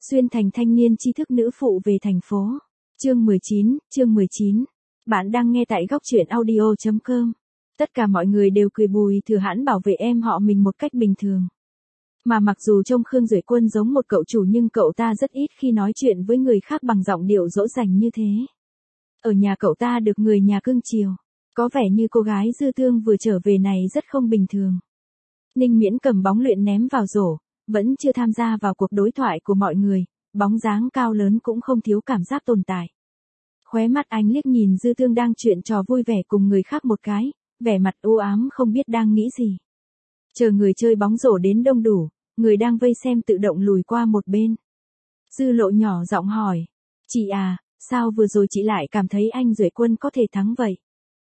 Xuyên thành thanh niên tri thức nữ phụ về thành phố. Chương 19. Bạn đang nghe tại góc truyện audio.com. Tất cả mọi người đều cười Bùi Thừa Hãn bảo vệ em họ mình một cách bình thường. Mà mặc dù trông Khương Duệ Quân giống một cậu chủ nhưng cậu ta rất ít khi nói chuyện với người khác bằng giọng điệu dỗ dành như thế. Ở nhà cậu ta được người nhà cưng chiều. Có vẻ như cô gái Dư Tương vừa trở về này rất không bình thường. Ninh Miễn cầm bóng luyện ném vào rổ, vẫn chưa tham gia vào cuộc đối thoại của mọi người, bóng dáng cao lớn cũng không thiếu cảm giác tồn tại. Khóe mắt anh liếc nhìn Dư Tương đang chuyện trò vui vẻ cùng người khác một cái, vẻ mặt u ám không biết đang nghĩ gì. Chờ người chơi bóng rổ đến đông đủ, người đang vây xem tự động lùi qua một bên. Dư Lộ nhỏ giọng hỏi, chị à, sao vừa rồi chị lại cảm thấy anh Duệ Quân có thể thắng vậy?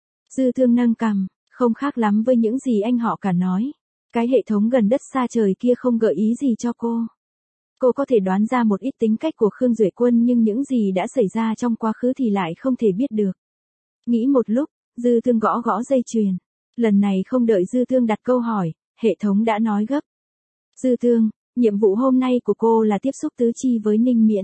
Dư Tương nâng cằm, không khác lắm với những gì anh họ cả nói. Cái hệ thống gần đất xa trời kia không gợi ý gì cho cô. Cô có thể đoán ra một ít tính cách của Khương Duệ Quân nhưng những gì đã xảy ra trong quá khứ thì lại không thể biết được. Nghĩ một lúc, Dư Tương gõ gõ dây chuyền. Lần này không đợi Dư Tương đặt câu hỏi, hệ thống đã nói gấp. Dư Tương, nhiệm vụ hôm nay của cô là tiếp xúc tứ chi với Ninh Miễn.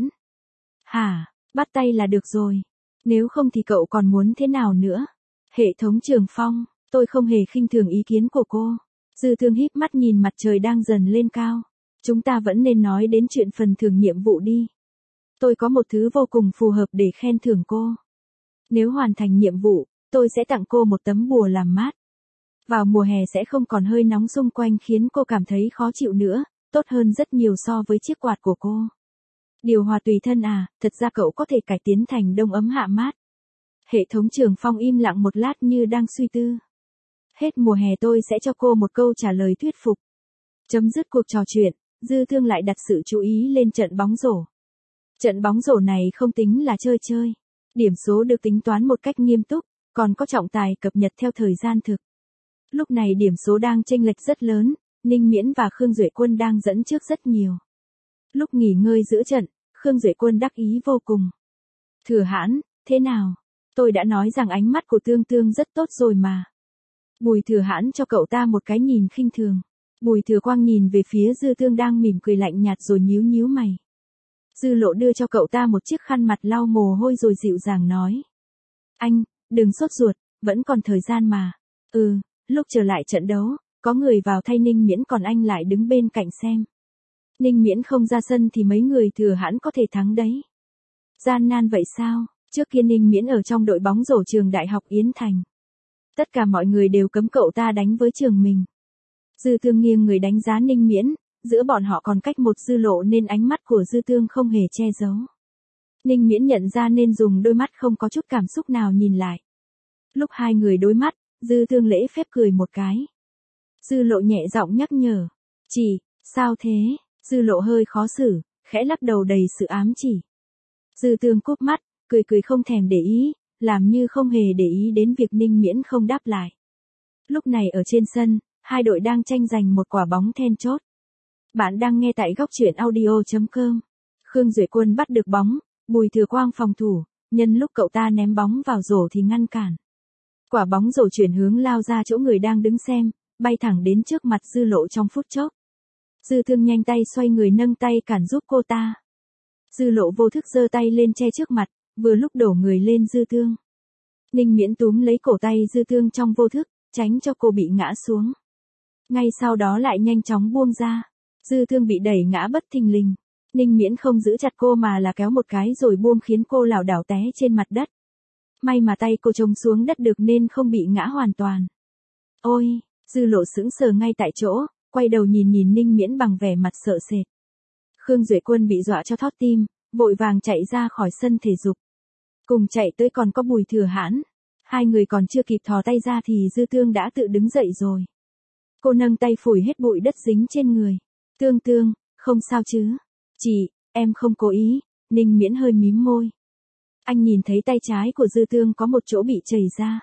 Hả, bắt tay là được rồi. Nếu không thì cậu còn muốn thế nào nữa? Hệ thống Trường Phong, tôi không hề khinh thường ý kiến của cô. Dư Tương híp mắt nhìn mặt trời đang dần lên cao. Chúng ta vẫn nên nói đến chuyện phần thưởng nhiệm vụ đi. Tôi có một thứ vô cùng phù hợp để khen thưởng cô. Nếu hoàn thành nhiệm vụ, tôi sẽ tặng cô một tấm bùa làm mát. Vào mùa hè sẽ không còn hơi nóng xung quanh khiến cô cảm thấy khó chịu nữa, tốt hơn rất nhiều so với chiếc quạt của cô. Điều hòa tùy thân à, thật ra cậu có thể cải tiến thành đông ấm hạ mát. Hệ thống Trường Phong im lặng một lát như đang suy tư. Hết mùa hè tôi sẽ cho cô một câu trả lời thuyết phục. Chấm dứt cuộc trò chuyện, Dư Tương lại đặt sự chú ý lên trận bóng rổ. Trận bóng rổ này không tính là chơi chơi. Điểm số được tính toán một cách nghiêm túc, còn có trọng tài cập nhật theo thời gian thực. Lúc này điểm số đang chênh lệch rất lớn, Ninh Miễn và Khương Duệ Quân đang dẫn trước rất nhiều. Lúc nghỉ ngơi giữa trận, Khương Duệ Quân đắc ý vô cùng. Thừa Hãn, thế nào? Tôi đã nói rằng ánh mắt của Tương Tương rất tốt rồi mà. Bùi Thừa Hãn cho cậu ta một cái nhìn khinh thường. Bùi Thừa Quang nhìn về phía Dư Tương đang mỉm cười lạnh nhạt rồi nhíu nhíu mày. Dư Lộ đưa cho cậu ta một chiếc khăn mặt lau mồ hôi rồi dịu dàng nói. Anh, đừng sốt ruột, vẫn còn thời gian mà. Lúc trở lại trận đấu, có người vào thay Ninh Miễn còn anh lại đứng bên cạnh xem. Ninh Miễn không ra sân thì mấy người Thừa Hãn có thể thắng đấy. Gian nan vậy sao? Trước kia Ninh Miễn ở trong đội bóng rổ trường Đại học Yến Thành. Tất cả mọi người đều cấm cậu ta đánh với trường mình. Dư Tương nghiêng người đánh giá Ninh Miễn, giữa bọn họ còn cách một Dư Lộ nên ánh mắt của Dư Tương không hề che giấu. Ninh Miễn nhận ra nên dùng đôi mắt không có chút cảm xúc nào nhìn lại. Lúc hai người đối mắt, Dư Tương lễ phép cười một cái. Dư Lộ nhẹ giọng nhắc nhở. Chị, sao thế? Dư Lộ hơi khó xử, khẽ lắc đầu đầy sự ám chỉ. Dư Tương cúp mắt, cười không thèm để ý, làm như không hề để ý đến việc Ninh Miễn không đáp lại. Lúc này ở trên sân, hai đội đang tranh giành một quả bóng then chốt. Bạn đang nghe tại góc truyện audio.com. Khương Duệ Quân bắt được bóng, Bùi Thừa Quang phòng thủ, nhân lúc cậu ta ném bóng vào rổ thì ngăn cản. Quả bóng rổ chuyển hướng lao ra chỗ người đang đứng xem, bay thẳng đến trước mặt Dư Lộ trong phút chốc. Dư Tương nhanh tay xoay người nâng tay cản giúp cô ta. Dư Lộ vô thức giơ tay lên che trước mặt, vừa lúc đổ người lên Dư Tương. Ninh Miễn túm lấy cổ tay Dư Tương trong vô thức, tránh cho cô bị ngã xuống. Ngay sau đó lại nhanh chóng buông ra. Dư Tương bị đẩy ngã bất thình lình. Ninh Miễn không giữ chặt cô mà là kéo một cái rồi buông khiến cô lảo đảo té trên mặt đất. May mà tay cô trông xuống đất được nên không bị ngã hoàn toàn. Ôi, Dư Lộ sững sờ ngay tại chỗ, quay đầu nhìn Ninh Miễn bằng vẻ mặt sợ sệt. Khương Duệ Quân bị dọa cho thót tim, vội vàng chạy ra khỏi sân thể dục. Cùng chạy tới còn có Bùi Thừa Hãn. Hai người còn chưa kịp thò tay ra thì Dư Tương đã tự đứng dậy rồi. Cô nâng tay phủi hết bụi đất dính trên người. Tương, không sao chứ? Chị, em không cố ý. Ninh Miễn hơi mím môi. Anh nhìn thấy tay trái của Dư Tương có một chỗ bị chảy ra.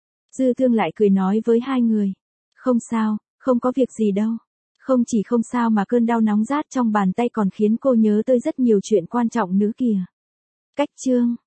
Dư Tương lại cười nói với hai người. Không sao, không có việc gì đâu. Không chỉ không sao mà cơn đau nóng rát trong bàn tay còn khiến cô nhớ tới rất nhiều chuyện quan trọng nữa kìa. Cách chương.